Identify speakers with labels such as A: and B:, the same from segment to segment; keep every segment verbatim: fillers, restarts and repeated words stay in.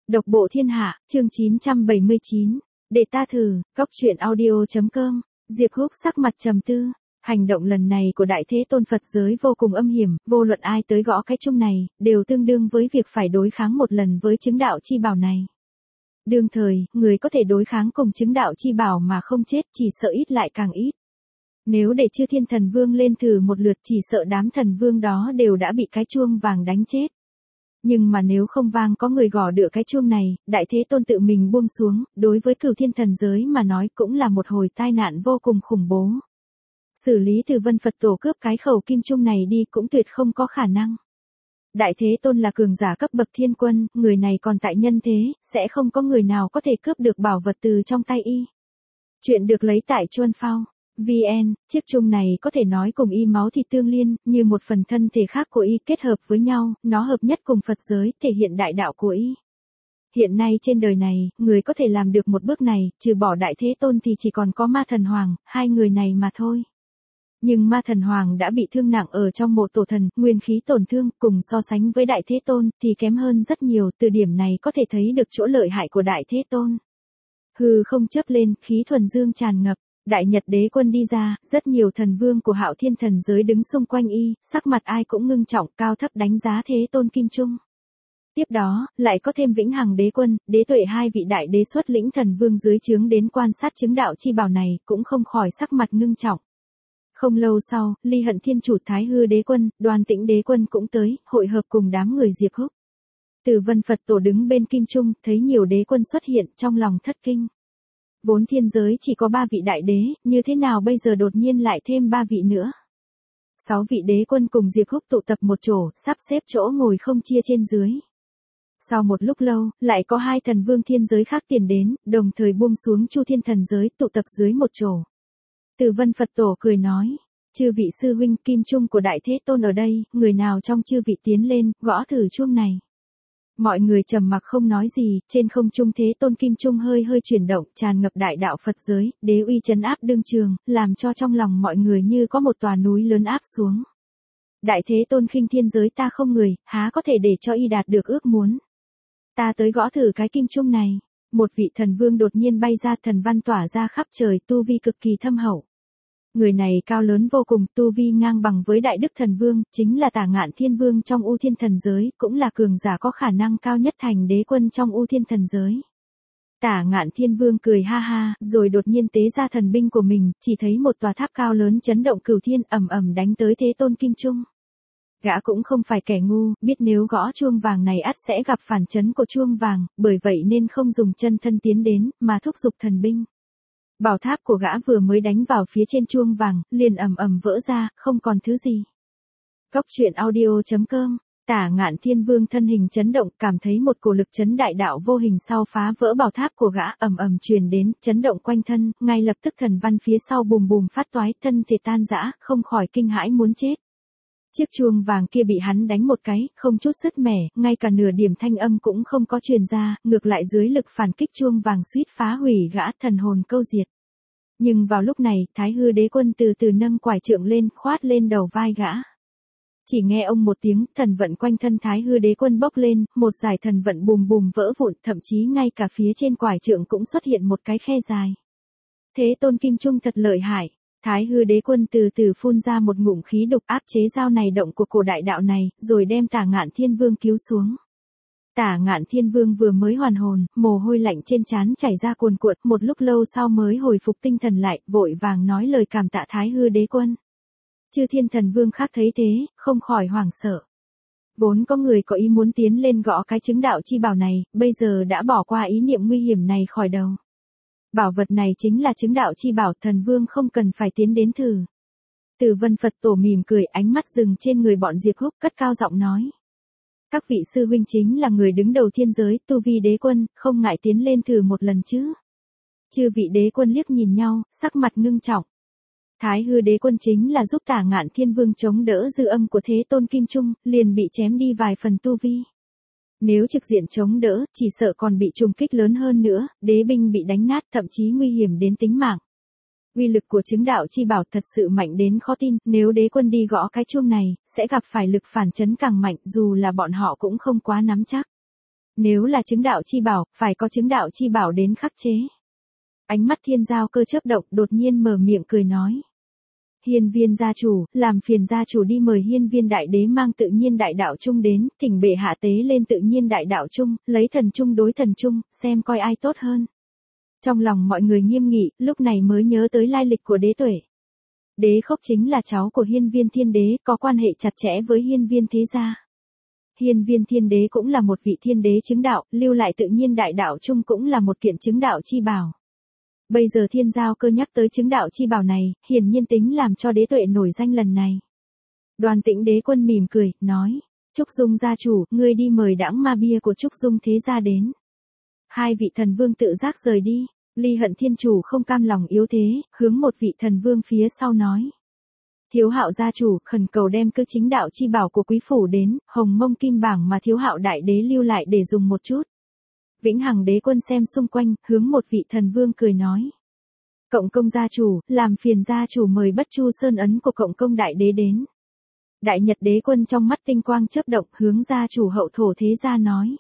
A: Độc bộ thiên hạ, chương chín trăm bảy mươi chín. Để ta thử, góc truyện audio.com. Diệp Húc sắc mặt trầm tư. Hành động lần này của Đại Thế Tôn Phật giới vô cùng âm hiểm, vô luận ai tới gõ cái chung này, đều tương đương với việc phải đối kháng một lần với chứng đạo chi bảo này. Đương thời, người có thể đối kháng cùng chứng đạo chi bảo mà không chết chỉ sợ ít lại càng ít. Nếu để Chư Thiên Thần Vương lên thử một lượt chỉ sợ đám thần vương đó đều đã bị cái chuông vàng đánh chết. Nhưng mà nếu không vang có người gõ được cái chuông này, Đại Thế Tôn tự mình buông xuống, đối với cửu thiên thần giới mà nói cũng là một hồi tai nạn vô cùng khủng bố. Xử lý Từ Vân Phật Tổ cướp cái khẩu kim chuông này đi cũng tuyệt không có khả năng. Đại Thế Tôn là cường giả cấp bậc thiên quân, người này còn tại nhân thế, sẽ không có người nào có thể cướp được bảo vật từ trong tay y. Chuyện được lấy tại Chuân Phao. vê en, chiếc chuông này có thể nói cùng y máu thịt tương liên, như một phần thân thể khác của y kết hợp với nhau, nó hợp nhất cùng Phật giới, thể hiện đại đạo của y. Hiện nay trên đời này, người có thể làm được một bước này, trừ bỏ Đại Thế Tôn thì chỉ còn có Ma Thần Hoàng, hai người này mà thôi. Nhưng Ma Thần Hoàng đã bị thương nặng ở trong mộ tổ thần, nguyên khí tổn thương, cùng so sánh với Đại Thế Tôn thì kém hơn rất nhiều, từ điểm này có thể thấy được chỗ lợi hại của Đại Thế Tôn. Hư không chớp lên, khí thuần dương tràn ngập. Đại Nhật Đế Quân đi ra, rất nhiều thần vương của Hạo Thiên thần giới đứng xung quanh y, sắc mặt ai cũng ngưng trọng, cao thấp đánh giá Thế Tôn Kim Trung. Tiếp đó, lại có thêm Vĩnh Hằng Đế Quân, Đế Tuệ hai vị đại đế xuất lĩnh thần vương dưới trướng đến quan sát chứng đạo chi bảo này, cũng không khỏi sắc mặt ngưng trọng. Không lâu sau, Ly Hận Thiên Chủ Thái Hư Đế Quân, Đoan Tĩnh Đế Quân cũng tới, hội hợp cùng đám người Diệp Húc. Từ Vân Phật Tổ đứng bên Kim Trung, thấy nhiều đế quân xuất hiện, trong lòng thất kinh. Vốn thiên giới chỉ có ba vị đại đế, như thế nào bây giờ đột nhiên lại thêm ba vị nữa. Sáu vị đế quân cùng Diệp Húc tụ tập một chỗ, sắp xếp chỗ ngồi không chia trên dưới. Sau một lúc lâu, lại có hai thần vương thiên giới khác tiền đến, đồng thời buông xuống Chu Thiên thần giới tụ tập dưới một chỗ. Từ Vân Phật Tổ cười nói, chư vị sư huynh Kim Trung của Đại Thế Tôn ở đây, người nào trong chư vị tiến lên, gõ thử chuông này. Mọi người trầm mặc không nói gì, trên không trung Thế Tôn Kim Trung hơi hơi chuyển động, tràn ngập đại đạo Phật giới, đế uy trấn áp đương trường, làm cho trong lòng mọi người như có một tòa núi lớn áp xuống. Đại Thế Tôn khinh thiên giới ta không người, há có thể để cho y đạt được ước muốn. Ta tới gõ thử cái kim trung này. Một vị thần vương đột nhiên bay ra, thần văn tỏa ra khắp trời, tu vi cực kỳ thâm hậu. Người này cao lớn vô cùng, tu vi ngang bằng với Đại Đức Thần Vương, chính là Tả Ngạn Thiên Vương trong U Thiên Thần Giới, cũng là cường giả có khả năng cao nhất thành đế quân trong U Thiên Thần Giới. Tả Ngạn Thiên Vương cười ha ha, rồi đột nhiên tế ra thần binh của mình, chỉ thấy một tòa tháp cao lớn chấn động cửu thiên, ầm ầm đánh tới Thế Tôn Kim Trung. Gã cũng không phải kẻ ngu, biết nếu gõ chuông vàng này ắt sẽ gặp phản chấn của chuông vàng, bởi vậy nên không dùng chân thân tiến đến, mà thúc giục thần binh. Bảo tháp của gã vừa mới đánh vào phía trên chuông vàng, liền ầm ầm vỡ ra, không còn thứ gì. Góc truyện audio.com. Tả Ngạn Thiên Vương thân hình chấn động, cảm thấy một cổ lực chấn đại đạo vô hình sau phá vỡ bảo tháp của gã, ầm ầm truyền đến, chấn động quanh thân, ngay lập tức thần văn phía sau bùm bùm phát toái, thân thể tan rã, không khỏi kinh hãi muốn chết. Chiếc chuông vàng kia bị hắn đánh một cái, không chút sứt mẻ, ngay cả nửa điểm thanh âm cũng không có truyền ra, ngược lại dưới lực phản kích chuông vàng suýt phá hủy gã, thần hồn câu diệt. Nhưng vào lúc này, Thái Hư Đế Quân từ từ nâng quải trượng lên, khoát lên đầu vai gã. Chỉ nghe ông một tiếng, thần vận quanh thân Thái Hư Đế Quân bốc lên, một dải thần vận bùm bùm vỡ vụn, thậm chí ngay cả phía trên quải trượng cũng xuất hiện một cái khe dài. Thế Tôn Kim Trung thật lợi hại. Thái Hư Đế Quân từ từ phun ra một ngụm khí độc áp chế dao này động của cổ đại đạo này, rồi đem Tả Ngạn Thiên Vương cứu xuống. Tả Ngạn Thiên Vương vừa mới hoàn hồn, mồ hôi lạnh trên trán chảy ra cuồn cuộn, một lúc lâu sau mới hồi phục tinh thần lại, vội vàng nói lời cảm tạ Thái Hư Đế Quân. Chư Thiên Thần Vương khác thấy thế, không khỏi hoảng sợ. Vốn có người có ý muốn tiến lên gõ cái chứng đạo chi bảo này, bây giờ đã bỏ qua ý niệm nguy hiểm này khỏi đầu. Bảo vật này chính là chứng đạo chi bảo, thần vương không cần phải tiến đến thử. Từ Vân Phật Tổ mỉm cười, ánh mắt dừng trên người bọn Diệp Húc, cất cao giọng nói. Các vị sư huynh chính là người đứng đầu thiên giới, tu vi đế quân, không ngại tiến lên thử một lần chứ. Chư vị đế quân liếc nhìn nhau, sắc mặt ngưng trọng. Thái Hư Đế Quân chính là giúp Tả Ngạn Thiên Vương chống đỡ dư âm của Thế Tôn Kim Trung, liền bị chém đi vài phần tu vi. Nếu trực diện chống đỡ, chỉ sợ còn bị trùng kích lớn hơn nữa, đế binh bị đánh nát, thậm chí nguy hiểm đến tính mạng. Uy lực của chứng đạo chi bảo thật sự mạnh đến khó tin, nếu đế quân đi gõ cái chuông này, sẽ gặp phải lực phản chấn càng mạnh, dù là bọn họ cũng không quá nắm chắc. Nếu là chứng đạo chi bảo, phải có chứng đạo chi bảo đến khắc chế. Ánh mắt Thiên Giao Cơ chớp động, đột nhiên mở miệng cười nói. Hiên Viên gia chủ, làm phiền gia chủ đi mời Hiên Viên đại đế mang tự nhiên đại đạo chung đến, thỉnh bệ hạ tế lên tự nhiên đại đạo chung, lấy thần chung đối thần chung, xem coi ai tốt hơn. Trong lòng mọi người nghiêm nghị, lúc này mới nhớ tới lai lịch của đế tuệ. Đế Khốc chính là cháu của Hiên Viên Thiên Đế, có quan hệ chặt chẽ với Hiên Viên thế gia. Hiên Viên Thiên Đế cũng là một vị thiên đế chứng đạo, lưu lại tự nhiên đại đạo chung cũng là một kiện chứng đạo chi bảo. Bây giờ Thiên Giao Cơ nhắc tới chứng đạo chi bảo này, hiển nhiên tính làm cho đế tuệ nổi danh lần này. Đoàn Tĩnh Đế Quân mỉm cười, nói, Trúc Dung gia chủ, ngươi đi mời đãng ma bia của Trúc Dung thế gia đến. Hai vị thần vương tự giác rời đi, Ly Hận Thiên chủ không cam lòng yếu thế, hướng một vị thần vương phía sau nói. Thiếu Hạo gia chủ, khẩn cầu đem cứ chính đạo chi bảo của quý phủ đến, hồng mông kim bảng mà Thiếu Hạo đại đế lưu lại để dùng một chút. Vĩnh Hằng Đế Quân xem xung quanh, hướng một vị thần vương cười nói. Cộng công gia chủ, làm phiền gia chủ mời Bất Chu Sơn ấn của cộng công đại đế đến. Đại Nhật Đế Quân trong mắt tinh quang chớp động, hướng gia chủ Hậu Thổ thế gia nói.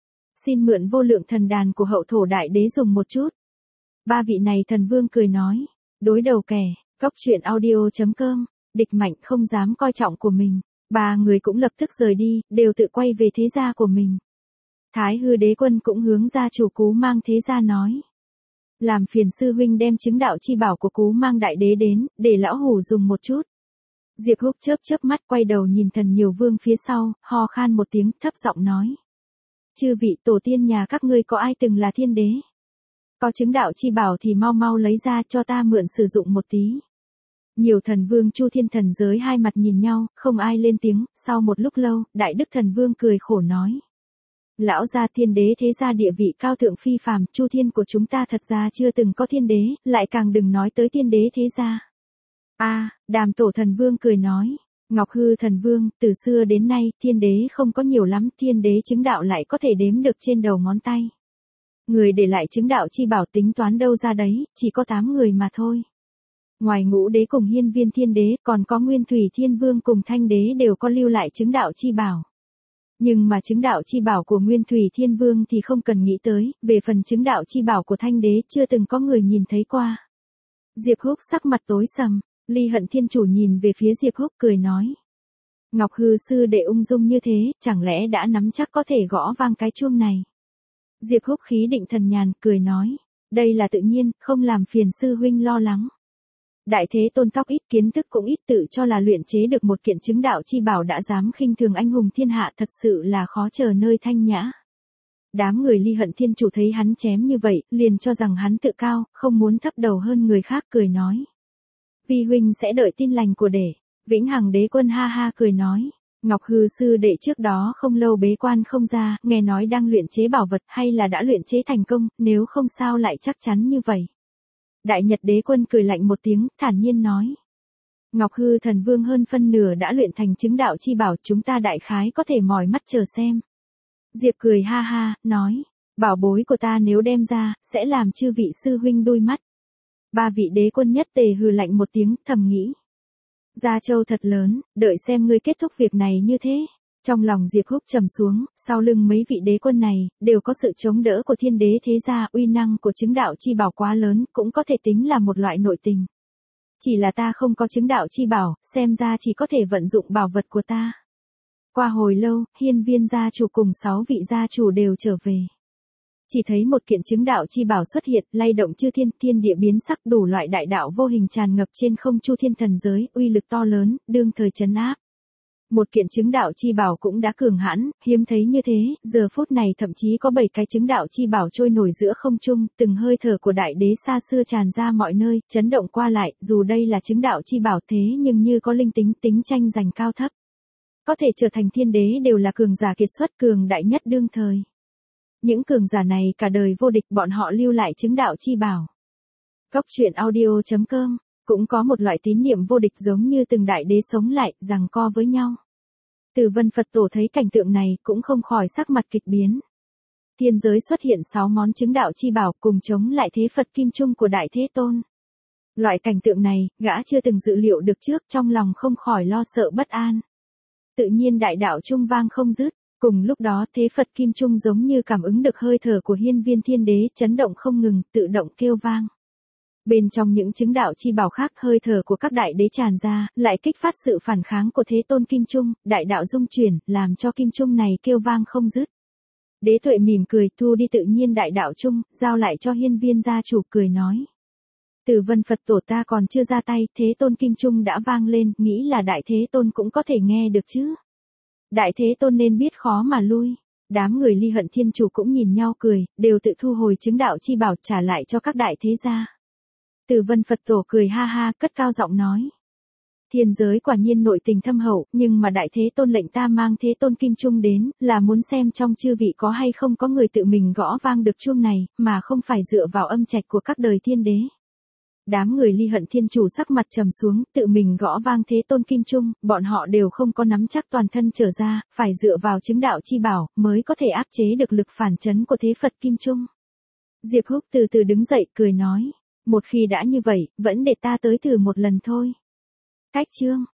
A: Xin mượn vô lượng thần đàn của Hậu Thổ đại đế dùng một chút. Ba vị này thần vương cười nói. Đối đầu kẻ, Cóc Truyện Audio chấm com, địch mạnh không dám coi trọng của mình. Ba người cũng lập tức rời đi, đều tự quay về thế gia của mình. Thái Hư Đế Quân cũng hướng gia chủ Cú Mang thế gia nói. Làm phiền sư huynh đem chứng đạo chi bảo của Cú Mang đại đế đến, để lão hủ dùng một chút. Diệp Húc chớp chớp mắt quay đầu nhìn thần nhiều vương phía sau, ho khan một tiếng, thấp giọng nói. Chư vị tổ tiên nhà các ngươi có ai từng là thiên đế? Có chứng đạo chi bảo thì mau mau lấy ra cho ta mượn sử dụng một tí. Nhiều thần vương Chu Thiên thần giới hai mặt nhìn nhau, không ai lên tiếng, sau một lúc lâu, Đại Đức thần vương cười khổ nói. Lão gia thiên đế thế gia địa vị cao thượng phi phàm, Chu Thiên của chúng ta thật ra chưa từng có thiên đế, lại càng đừng nói tới thiên đế thế gia. A, à, Đàm Tổ thần vương cười nói, Ngọc Hư thần vương, từ xưa đến nay, thiên đế không có nhiều lắm, thiên đế chứng đạo lại có thể đếm được trên đầu ngón tay. Người để lại chứng đạo chi bảo tính toán đâu ra đấy, chỉ có tám người mà thôi. Ngoài Ngũ Đế cùng Hiên Viên Thiên Đế, còn có Nguyên Thủy Thiên Vương cùng Thanh Đế đều có lưu lại chứng đạo chi bảo. Nhưng mà chứng đạo chi bảo của Nguyên Thủy Thiên Vương thì không cần nghĩ tới, về phần chứng đạo chi bảo của Thanh Đế chưa từng có người nhìn thấy qua. Diệp Húc sắc mặt tối sầm, Ly Hận Thiên chủ nhìn về phía Diệp Húc cười nói. Ngọc Hư sư đệ ung dung như thế, chẳng lẽ đã nắm chắc có thể gõ vang cái chuông này. Diệp Húc khí định thần nhàn, cười nói. Đây là tự nhiên, không làm phiền sư huynh lo lắng. Đại Thế Tôn tóc ít, kiến thức cũng ít, tự cho là luyện chế được một kiện chứng đạo chi bảo đã dám khinh thường anh hùng thiên hạ, thật sự là khó chờ nơi thanh nhã. Đám người Ly Hận Thiên chủ thấy hắn chém như vậy, liền cho rằng hắn tự cao, không muốn thấp đầu hơn người khác, cười nói. Vi huynh sẽ đợi tin lành của đệ. Vĩnh Hằng Đế Quân ha ha cười nói. Ngọc Hư sư đệ trước đó không lâu bế quan không ra, nghe nói đang luyện chế bảo vật hay là đã luyện chế thành công, nếu không sao lại chắc chắn như vậy. Đại Nhật Đế Quân cười lạnh một tiếng, thản nhiên nói. Ngọc Hư thần vương hơn phân nửa đã luyện thành chứng đạo chi bảo, chúng ta đại khái có thể mỏi mắt chờ xem. Diệp cười ha ha, nói. Bảo bối của ta nếu đem ra, sẽ làm chư vị sư huynh đôi mắt. Ba vị đế quân nhất tề hừ lạnh một tiếng, thầm nghĩ. Gia Châu thật lớn, đợi xem ngươi kết thúc việc này như thế. Trong lòng Diệp Húc trầm xuống, sau lưng mấy vị đế quân này, đều có sự chống đỡ của thiên đế thế gia, uy năng của chứng đạo chi bảo quá lớn, cũng có thể tính là một loại nội tình. Chỉ là ta không có chứng đạo chi bảo, xem ra chỉ có thể vận dụng bảo vật của ta. Qua hồi lâu, Hiên Viên gia chủ cùng sáu vị gia chủ đều trở về. Chỉ thấy một kiện chứng đạo chi bảo xuất hiện, lay động chư thiên, thiên địa biến sắc, đủ loại đại đạo vô hình tràn ngập trên không Chu Thiên thần giới, uy lực to lớn, đương thời trấn áp. Một kiện chứng đạo chi bảo cũng đã cường hãn, hiếm thấy như thế, giờ phút này thậm chí có bảy cái chứng đạo chi bảo trôi nổi giữa không trung, từng hơi thở của đại đế xa xưa tràn ra mọi nơi, chấn động qua lại, dù đây là chứng đạo chi bảo thế nhưng như có linh tính, tính tranh giành cao thấp. Có thể trở thành thiên đế đều là cường giả kiệt xuất, cường đại nhất đương thời. Những cường giả này cả đời vô địch, bọn họ lưu lại chứng đạo chi bảo. Cóc Truyện Audio chấm com cũng có một loại tín niệm vô địch giống như từng đại đế sống lại, giằng co với nhau. Từ Vân Phật Tổ thấy cảnh tượng này, cũng không khỏi sắc mặt kịch biến. Thiên giới xuất hiện sáu món chứng đạo chi bảo cùng chống lại thế Phật Kim Trung của Đại Thế Tôn. Loại cảnh tượng này, gã chưa từng dự liệu được trước, trong lòng không khỏi lo sợ bất an. Tự nhiên đại đạo trung vang không dứt. Cùng lúc đó thế Phật Kim Trung giống như cảm ứng được hơi thở của hiên viên thiên đế chấn động không ngừng, tự động kêu vang. Bên trong những chứng đạo chi bảo khác hơi thở của các đại đế tràn ra, lại kích phát sự phản kháng của thế tôn Kim Trung, đại đạo dung chuyển, làm cho Kim Trung này kêu vang không dứt. Đế Tuệ mỉm cười thu đi tự nhiên đại đạo trung, giao lại cho hiên viên gia chủ cười nói. Từ Vân Phật tổ ta còn chưa ra tay, thế tôn Kim Trung đã vang lên, nghĩ là đại thế tôn cũng có thể nghe được chứ. Đại thế tôn nên biết khó mà lui. Đám người Ly Hận Thiên Chủ cũng nhìn nhau cười, đều tự thu hồi chứng đạo chi bảo trả lại cho các đại thế gia. Từ Vân Phật tổ cười ha ha, cất cao giọng nói. Thiên giới quả nhiên nội tình thâm hậu, nhưng mà đại thế tôn lệnh ta mang thế tôn Kim Trung đến, là muốn xem trong chư vị có hay không có người tự mình gõ vang được chuông này, mà không phải dựa vào âm trạch của các đời thiên đế. Đám người Ly Hận Thiên Chủ sắc mặt trầm xuống, tự mình gõ vang thế tôn Kim Trung, bọn họ đều không có nắm chắc toàn thân trở ra, phải dựa vào chứng đạo chi bảo, mới có thể áp chế được lực phản chấn của thế Phật Kim Trung. Diệp Húc từ từ đứng dậy, cười nói, một khi đã như vậy, vẫn để ta tới thử một lần thôi. Cách chương